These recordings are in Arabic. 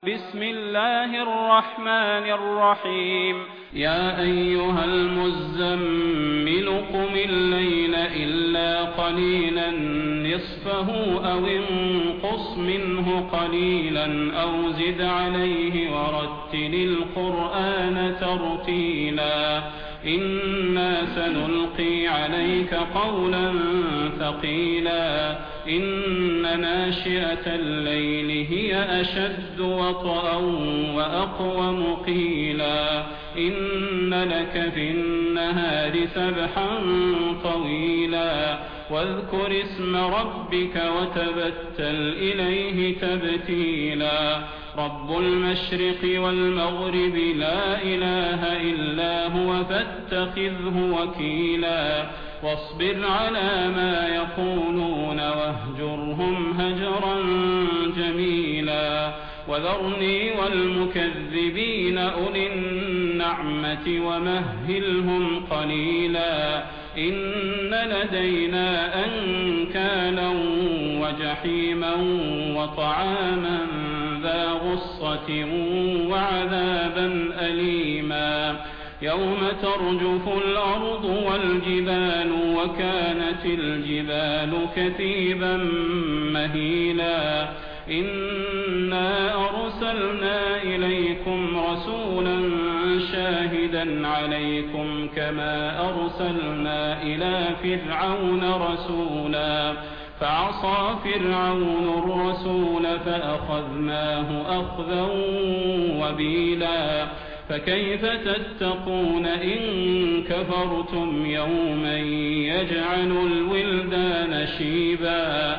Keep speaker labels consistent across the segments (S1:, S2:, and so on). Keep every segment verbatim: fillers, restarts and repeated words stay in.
S1: بسم الله الرحمن الرحيم يا أيها المزمل قم الليل إلا قليلا نصفه أو انقص منه قليلا أو زد عليه ورتل القرآن ترتيلا إنا سنلقي عليك قولا ثقيلا إن ناشئة الليل هي أشد وطئا وأقوم قيلا إن لك في النهار سبحا طويلا واذكر اسم ربك وتبتل إليه تبتيلا رب المشرق والمغرب لا إله إلا هو فاتخذه وكيلا واصبر على ما يقولون واهجرهم هجرا جميلا وذرني والمكذبين أولي النعمة ومهلهم قليلا إن لدينا أنكالا وجحيما وطعاما ذا غصة وعذابا أليما يوم ترجف الأرض والجبال وكانت الجبال كثيبا مهيلا إنا أرسلنا إليكم رسولا شاهدا عليكم كما أرسلنا إلى فرعون رسولا فعصى فرعون الرسول فأخذناه أخذا وبيلا فكيف تتقون إن كفرتم يوما يجعل الولدان شيبا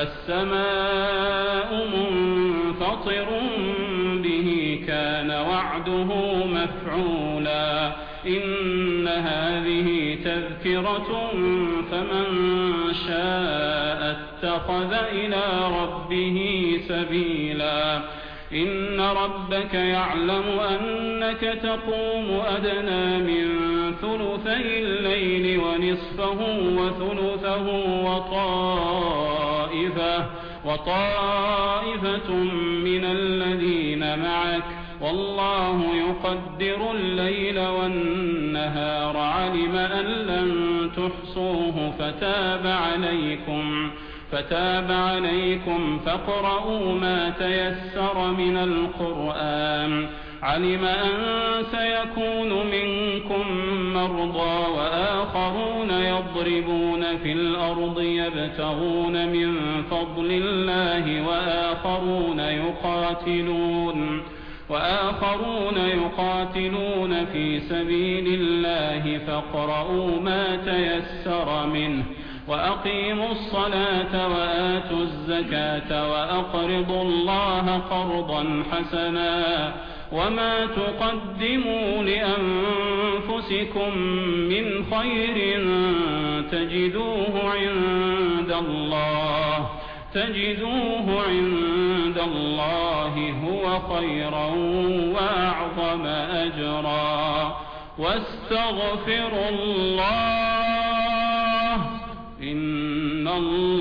S1: السماء منفطر به كان وعده مفعولا إن هذه تذكرة فمن شاء اتخذ إلى ربه سبيلا إن ربك يعلم أنك تقوم أدنى من ثلثي الليل ونصفه وثلثه وطائفة, وطائفة من الذين معك والله يقدر الليل والنهار علم أن لن تحصوه فتاب عليكم فتاب عليكم فاقرؤوا ما تيسر من القرآن علم أن سيكون منكم مرضى وآخرون يضربون في الأرض يبتغون من فضل الله وآخرون يقاتلون وآخرون يقاتلون في سبيل الله فاقرؤوا ما تيسر منه وأقيموا الصلاة وآتوا الزكاة وأقرضوا الله قرضا حسنا وما تقدموا لأنفسكم من خير تجدوه عند الله تجدوه عند الله هو خيرا وأعظم أجرا واستغفروا الله إن الله